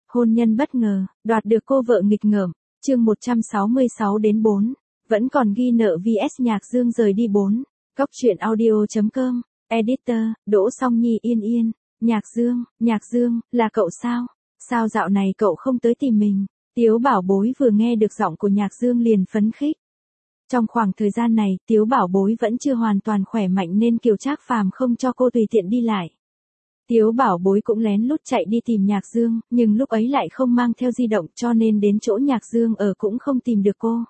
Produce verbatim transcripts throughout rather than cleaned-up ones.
Hôn nhân bất ngờ, đoạt được cô vợ nghịch ngợm, chương một trăm sáu mươi sáu đến bốn, vẫn còn ghi nợ vs Nhạc Dương rời đi bốn. Cóc truyện audio chấm com, editor, Đỗ Song Nhi Yên Yên, Nhạc Dương, Nhạc Dương, là cậu sao? Sao dạo này cậu không tới tìm mình? Tiếu Bảo Bối vừa nghe được giọng của Nhạc Dương liền phấn khích. Trong khoảng thời gian này, Tiếu Bảo Bối vẫn chưa hoàn toàn khỏe mạnh nên Kiều Trác Phàm không cho cô tùy tiện đi lại. Tiếu Bảo Bối cũng lén lút chạy đi tìm Nhạc Dương, nhưng lúc ấy lại không mang theo di động cho nên đến chỗ Nhạc Dương ở cũng không tìm được cô.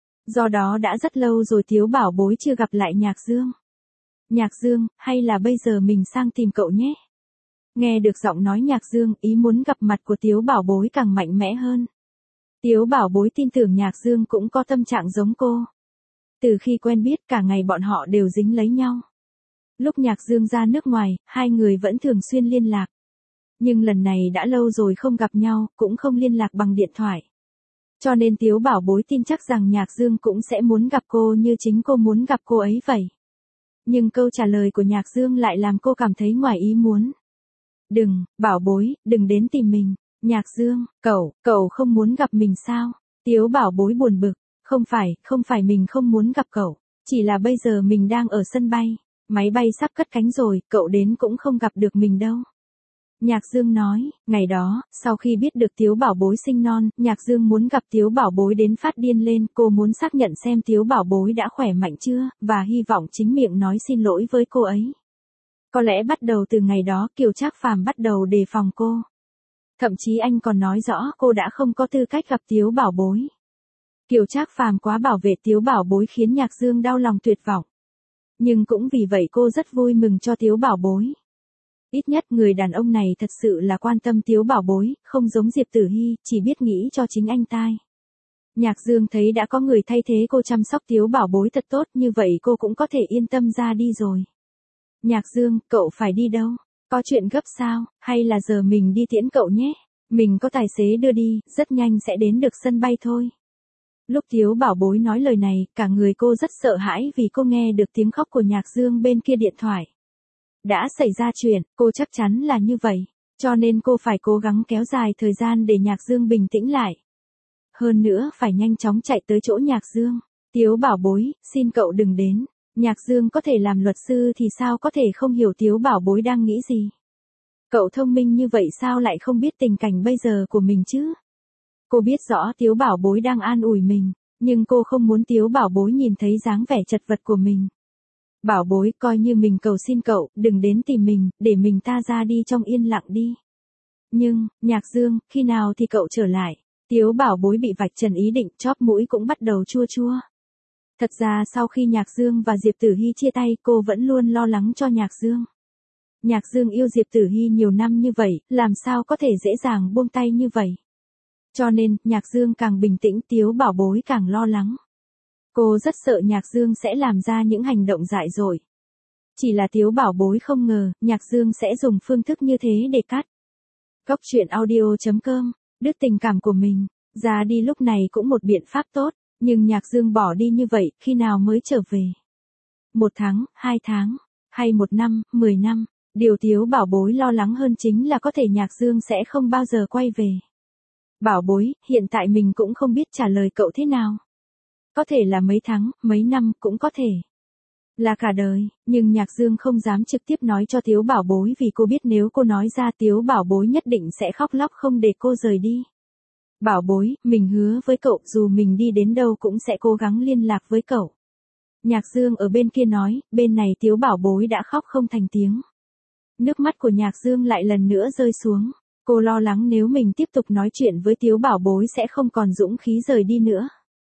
Do đó đã rất lâu rồi Tiếu Bảo Bối chưa gặp lại Nhạc Dương. Nhạc Dương, hay là bây giờ mình sang tìm cậu nhé? Nghe được giọng nói Nhạc Dương, ý muốn gặp mặt của Tiếu Bảo Bối càng mạnh mẽ hơn. Tiếu Bảo Bối tin tưởng Nhạc Dương cũng có tâm trạng giống cô. Từ khi quen biết cả ngày bọn họ đều dính lấy nhau. Lúc Nhạc Dương ra nước ngoài, hai người vẫn thường xuyên liên lạc. Nhưng lần này đã lâu rồi không gặp nhau, cũng không liên lạc bằng điện thoại. Cho nên Tiếu Bảo Bối tin chắc rằng Nhạc Dương cũng sẽ muốn gặp cô như chính cô muốn gặp cô ấy vậy. Nhưng câu trả lời của Nhạc Dương lại làm cô cảm thấy ngoài ý muốn. Đừng, Bảo Bối, đừng đến tìm mình. Nhạc Dương, cậu, cậu không muốn gặp mình sao? Tiếu Bảo Bối buồn bực. Không phải, không phải mình không muốn gặp cậu. Chỉ là bây giờ mình đang ở sân bay. Máy bay sắp cất cánh rồi, cậu đến cũng không gặp được mình đâu. Nhạc Dương nói, ngày đó, sau khi biết được Tiếu Bảo Bối sinh non, Nhạc Dương muốn gặp Tiếu Bảo Bối đến phát điên lên, cô muốn xác nhận xem Tiếu Bảo Bối đã khỏe mạnh chưa, và hy vọng chính miệng nói xin lỗi với cô ấy. Có lẽ bắt đầu từ ngày đó Kiều Trác Phàm bắt đầu đề phòng cô. Thậm chí anh còn nói rõ cô đã không có tư cách gặp Tiếu Bảo Bối. Kiều Trác Phàm quá bảo vệ Tiếu Bảo Bối khiến Nhạc Dương đau lòng tuyệt vọng. Nhưng cũng vì vậy cô rất vui mừng cho Tiếu Bảo Bối. Ít nhất người đàn ông này thật sự là quan tâm Tiếu Bảo Bối, không giống Diệp Tử Hy, chỉ biết nghĩ cho chính anh tai. Nhạc Dương thấy đã có người thay thế cô chăm sóc Tiếu Bảo Bối thật tốt, như vậy cô cũng có thể yên tâm ra đi rồi. Nhạc Dương, cậu phải đi đâu? Có chuyện gấp sao, hay là giờ mình đi tiễn cậu nhé? Mình có tài xế đưa đi, rất nhanh sẽ đến được sân bay thôi. Lúc Tiếu Bảo Bối nói lời này, cả người cô rất sợ hãi vì cô nghe được tiếng khóc của Nhạc Dương bên kia điện thoại. Đã xảy ra chuyện, cô chắc chắn là như vậy, cho nên cô phải cố gắng kéo dài thời gian để Nhạc Dương bình tĩnh lại. Hơn nữa phải nhanh chóng chạy tới chỗ Nhạc Dương. Tiếu Bảo Bối, xin cậu đừng đến. Nhạc Dương có thể làm luật sư thì sao có thể không hiểu Tiếu Bảo Bối đang nghĩ gì. Cậu thông minh như vậy sao lại không biết tình cảnh bây giờ của mình chứ? Cô biết rõ Tiếu Bảo Bối đang an ủi mình, nhưng cô không muốn Tiếu Bảo Bối nhìn thấy dáng vẻ chật vật của mình. Bảo Bối, coi như mình cầu xin cậu, đừng đến tìm mình, để mình ta ra đi trong yên lặng đi. Nhưng, Nhạc Dương, khi nào thì cậu trở lại? Tiếu Bảo Bối bị vạch trần ý định, chóp mũi cũng bắt đầu chua chua. Thật ra sau khi Nhạc Dương và Diệp Tử Hy chia tay, cô vẫn luôn lo lắng cho Nhạc Dương. Nhạc Dương yêu Diệp Tử Hy nhiều năm như vậy, làm sao có thể dễ dàng buông tay như vậy? Cho nên, Nhạc Dương càng bình tĩnh, Tiếu Bảo Bối càng lo lắng. Cô rất sợ Nhạc Dương sẽ làm ra những hành động dại dội. Chỉ là Tiếu Bảo Bối không ngờ, Nhạc Dương sẽ dùng phương thức như thế để cắt. Cóc truyện audio chấm com, đứt tình cảm của mình, ra đi lúc này cũng một biện pháp tốt, nhưng Nhạc Dương bỏ đi như vậy, khi nào mới trở về? Một tháng, hai tháng, hay một năm, mười năm, điều Tiếu Bảo Bối lo lắng hơn chính là có thể Nhạc Dương sẽ không bao giờ quay về. Bảo Bối, hiện tại mình cũng không biết trả lời cậu thế nào. Có thể là mấy tháng, mấy năm, cũng có thể là cả đời, nhưng Nhạc Dương không dám trực tiếp nói cho Tiếu Bảo Bối vì cô biết nếu cô nói ra Tiếu Bảo Bối nhất định sẽ khóc lóc không để cô rời đi. Bảo Bối, mình hứa với cậu dù mình đi đến đâu cũng sẽ cố gắng liên lạc với cậu. Nhạc Dương ở bên kia nói, bên này Tiếu Bảo Bối đã khóc không thành tiếng. Nước mắt của Nhạc Dương lại lần nữa rơi xuống. Cô lo lắng nếu mình tiếp tục nói chuyện với Tiếu Bảo Bối sẽ không còn dũng khí rời đi nữa.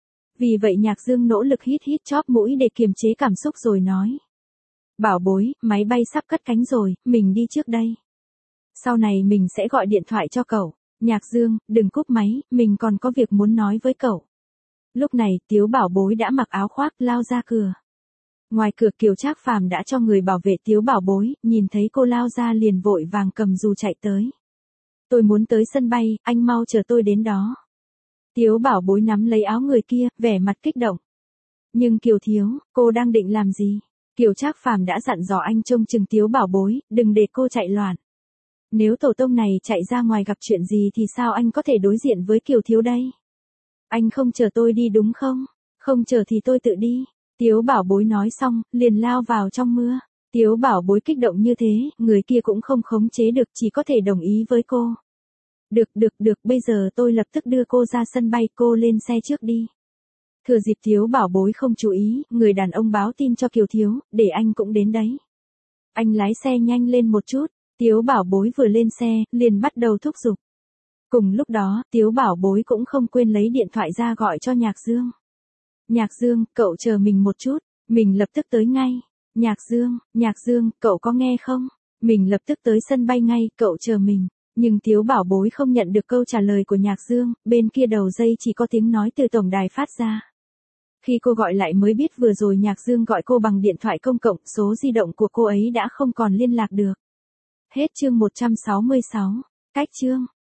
Vì vậy Nhạc Dương nỗ lực hít hít chóp mũi để kiềm chế cảm xúc rồi nói. Bảo Bối, máy bay sắp cất cánh rồi, mình đi trước đây. Sau này mình sẽ gọi điện thoại cho cậu. Nhạc Dương, đừng cúp máy, mình còn có việc muốn nói với cậu. Lúc này, Tiếu Bảo Bối đã mặc áo khoác lao ra cửa. Ngoài cửa Kiều Trác Phàm đã cho người bảo vệ Tiếu Bảo Bối, nhìn thấy cô lao ra liền vội vàng cầm dù chạy tới. Tôi muốn tới sân bay, anh mau chờ tôi đến đó. Tiếu Bảo Bối nắm lấy áo người kia, vẻ mặt kích động. Nhưng Kiều thiếu, cô đang định làm gì? Kiều Trác Phàm đã dặn dò anh trông chừng Tiếu Bảo Bối, đừng để cô chạy loạn. Nếu tổ tông này chạy ra ngoài gặp chuyện gì thì sao anh có thể đối diện với Kiều Thiếu đây? Anh không chờ tôi đi đúng không? Không chờ thì tôi tự đi. Tiếu Bảo Bối nói xong, liền lao vào trong mưa. Tiếu Bảo Bối kích động như thế, người kia cũng không khống chế được, chỉ có thể đồng ý với cô. Được được được, bây giờ tôi lập tức đưa cô ra sân bay, cô lên xe trước đi. Thừa dịp Tiếu Bảo Bối không chú ý, người đàn ông báo tin cho Kiều Thiếu, để anh cũng đến đấy. Anh lái xe nhanh lên một chút, Tiếu Bảo Bối vừa lên xe, liền bắt đầu thúc giục. Cùng lúc đó, Tiếu Bảo Bối cũng không quên lấy điện thoại ra gọi cho Nhạc Dương. Nhạc Dương, cậu chờ mình một chút, mình lập tức tới ngay. Nhạc Dương, Nhạc Dương, cậu có nghe không? Mình lập tức tới sân bay ngay, cậu chờ mình. Nhưng Tiếu Bảo Bối không nhận được câu trả lời của Nhạc Dương, bên kia đầu dây chỉ có tiếng nói từ tổng đài phát ra. Khi cô gọi lại mới biết vừa rồi Nhạc Dương gọi cô bằng điện thoại công cộng, số di động của cô ấy đã không còn liên lạc được. Hết chương một trăm sáu mươi sáu. Cách chương